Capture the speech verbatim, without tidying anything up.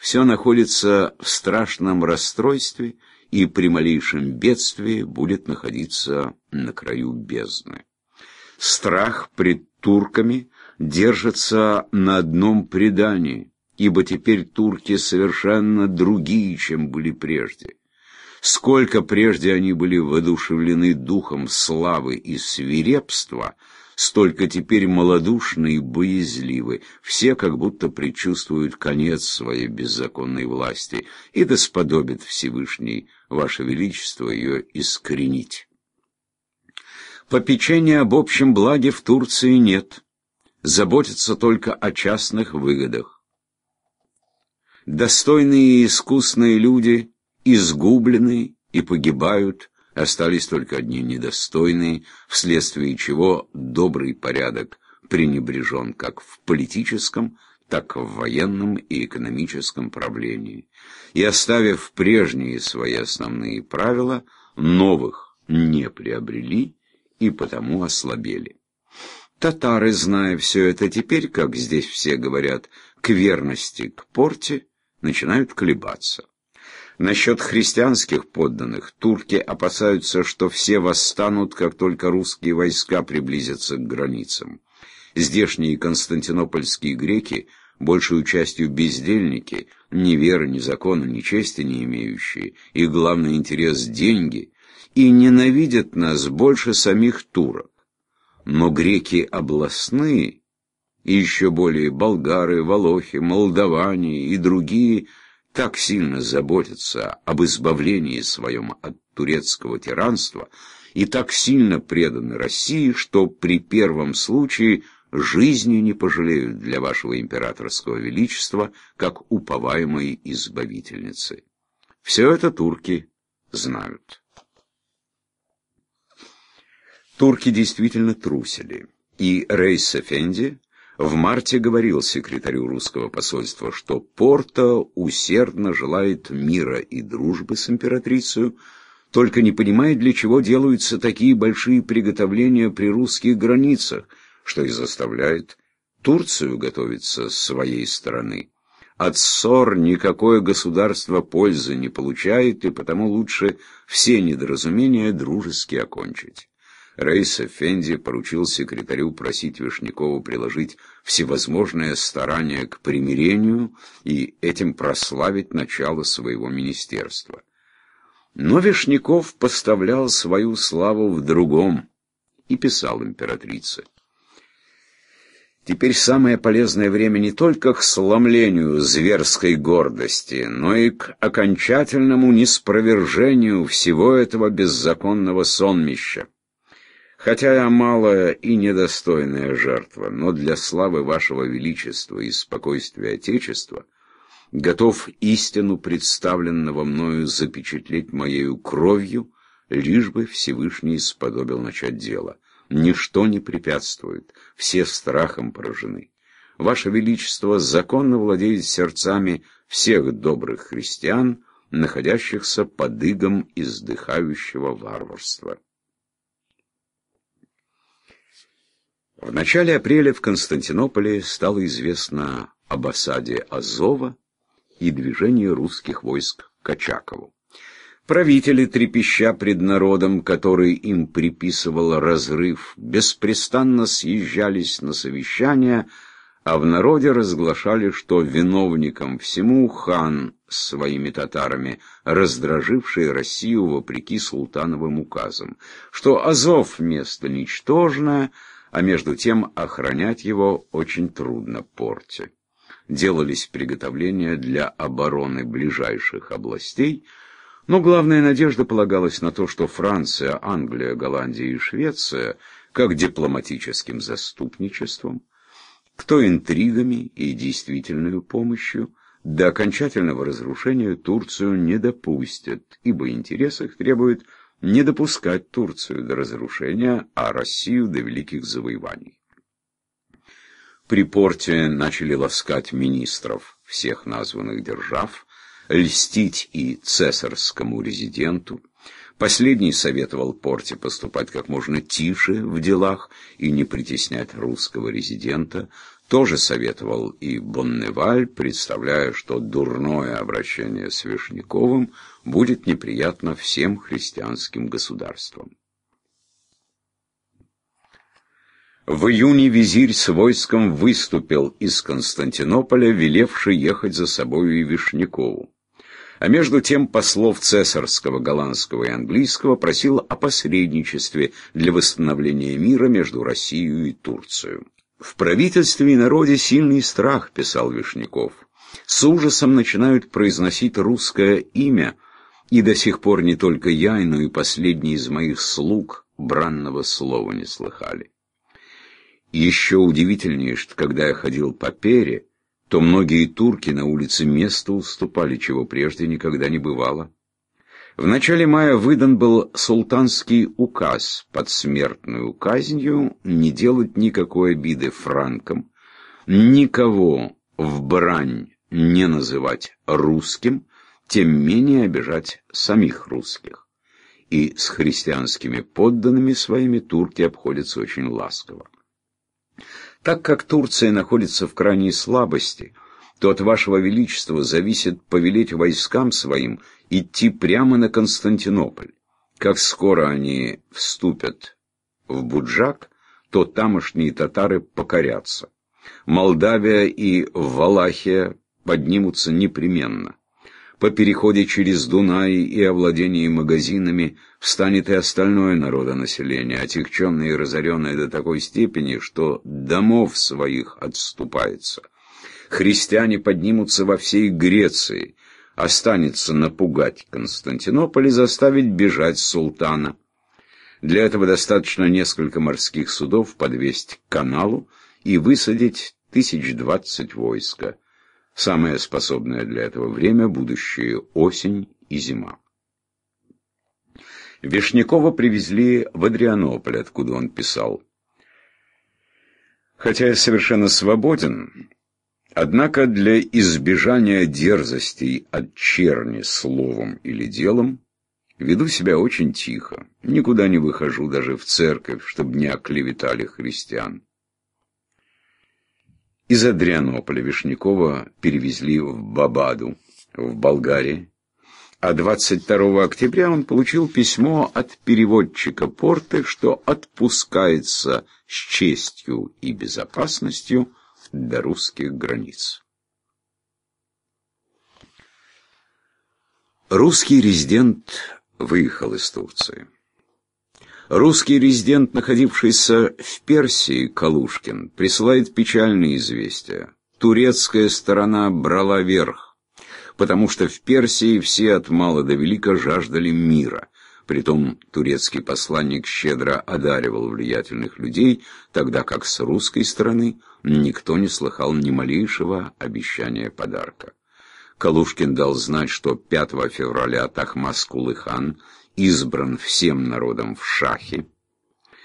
все находится в страшном расстройстве и при малейшем бедствии будет находиться на краю бездны. Страх пред турками держится на одном предании, ибо теперь турки совершенно другие, чем были прежде. Сколько прежде они были воодушевлены духом славы и свирепства, столько теперь малодушны и боязливы. Все как будто предчувствуют конец своей беззаконной власти, и да сподобит Всевышний Ваше Величество ее искоренить. Попечения об общем благе в Турции нет, заботятся только о частных выгодах. Достойные и искусные люди изгублены и погибают, остались только одни недостойные, вследствие чего добрый порядок пренебрежен как в политическом, так и в военном и экономическом правлении. И оставив прежние свои основные правила, новых не приобрели и потому ослабели. Татары, зная все это теперь, как здесь все говорят, к верности к порте, начинают колебаться. Насчет христианских подданных турки опасаются, что все восстанут, как только русские войска приблизятся к границам. Здешние константинопольские греки, большую частью бездельники, ни веры, ни закона, ни чести не имеющие, и главный интерес – деньги, и ненавидят нас больше самих турок. Но греки областные, и еще более болгары, волохи, молдаване и другие – так сильно заботятся об избавлении своем от турецкого тиранства и так сильно преданы России, что при первом случае жизни не пожалеют для вашего императорского величества, как уповаемой избавительницы. Все это турки знают. Турки действительно трусили, и Рейс-Эфенди в марте говорил секретарю русского посольства, что Порто усердно желает мира и дружбы с императрицей, только не понимает, для чего делаются такие большие приготовления при русских границах, что и заставляет Турцию готовиться с своей стороны. От ссор никакое государство пользы не получает, и потому лучше все недоразумения дружески окончить. Рейс-Эфенди поручил секретарю просить Вишнякову приложить всевозможные старания к примирению и этим прославить начало своего министерства. Но Вишняков поставлял свою славу в другом и писал императрице: «Теперь самое полезное время не только к сломлению зверской гордости, но и к окончательному ниспровержению всего этого беззаконного сонмища. Хотя я малая и недостойная жертва, но для славы вашего величества и спокойствия Отечества готов истину представленного мною запечатлеть моею кровью, лишь бы Всевышний сподобил начать дело. Ничто не препятствует, все страхом поражены. Ваше Величество законно владеет сердцами всех добрых христиан, находящихся под игом издыхающего варварства». В начале апреля в Константинополе стало известно об осаде Азова и движении русских войск к Очакову. Правители, трепеща пред народом, который им приписывал разрыв, беспрестанно съезжались на совещания, а в народе разглашали, что виновником всему хан с своими татарами, раздраживший Россию вопреки султановым указам, что Азов место ничтожное, а между тем охранять его очень трудно порте. Делались приготовления для обороны ближайших областей, но главная надежда полагалась на то, что Франция, Англия, Голландия и Швеция, как дипломатическим заступничеством, кто интригами и действительной помощью, до окончательного разрушения Турцию не допустят, ибо интерес их требует не допускать Турцию до разрушения, а Россию до великих завоеваний. При порте начали ласкать министров всех названных держав, льстить и цесарскому резиденту. Последний советовал порте поступать как можно тише в делах и не притеснять русского резидента. тоже советовал и Бонневаль, представляя, что дурное обращение с Вишняковым будет неприятно всем христианским государствам. В июне визирь с войском выступил из Константинополя, велевший ехать за собою и Вишнякову. А между тем послов цесарского, голландского и английского просил о посредничестве для восстановления мира между Россией и Турцией. «В правительстве и народе сильный страх», — писал Вишняков. «С ужасом начинают произносить русское имя, и до сих пор не только я, но и последний из моих слуг бранного слова не слыхали. Еще удивительнее, что когда я ходил по Пере, то многие турки на улице место уступали, чего прежде никогда не бывало. В начале мая выдан был султанский указ под смертную казнью не делать никакой обиды франкам, никого в брань не называть русским, тем менее обижать самих русских. И с христианскими подданными своими турки обходятся очень ласково. Так как Турция находится в крайней слабости, то от вашего величества зависит повелеть войскам своим идти прямо на Константинополь. Как скоро они вступят в Буджак, то тамошние татары покорятся. Молдавия и Валахия поднимутся непременно. По переходе через Дунай и овладении магазинами встанет и остальное народонаселение, отягченное и разоренное до такой степени, что домов своих отступается. Христиане поднимутся во всей Греции, останется напугать Константинополь и заставить бежать султана. Для этого достаточно несколько морских судов подвесить к каналу и высадить тысяч двадцать войска. Самое способное для этого время — будущая осень и зима. Вишнякова привезли в Адрианополь, откуда он писал: «Хотя я совершенно свободен, однако для избежания дерзостей от черни словом или делом веду себя очень тихо, никуда не выхожу, даже в церковь, чтобы не оклеветали христиан». Из Адрианополя Вишнякова перевезли в Бабаду, в Болгарии, а двадцать второго октября он получил письмо от переводчика Порты, что отпускается с честью и безопасностью до русских границ. Русский резидент выехал из Турции. Русский резидент, находившийся в Персии, Калушкин, присылает печальные известия. Турецкая сторона брала верх, потому что в Персии все от мала до велика жаждали мира. Притом турецкий посланник щедро одаривал влиятельных людей, тогда как с русской стороны никто не слыхал ни малейшего обещания подарка. Калушкин дал знать, что пятого февраля Тахмас Кулы хан избран всем народом в шахе,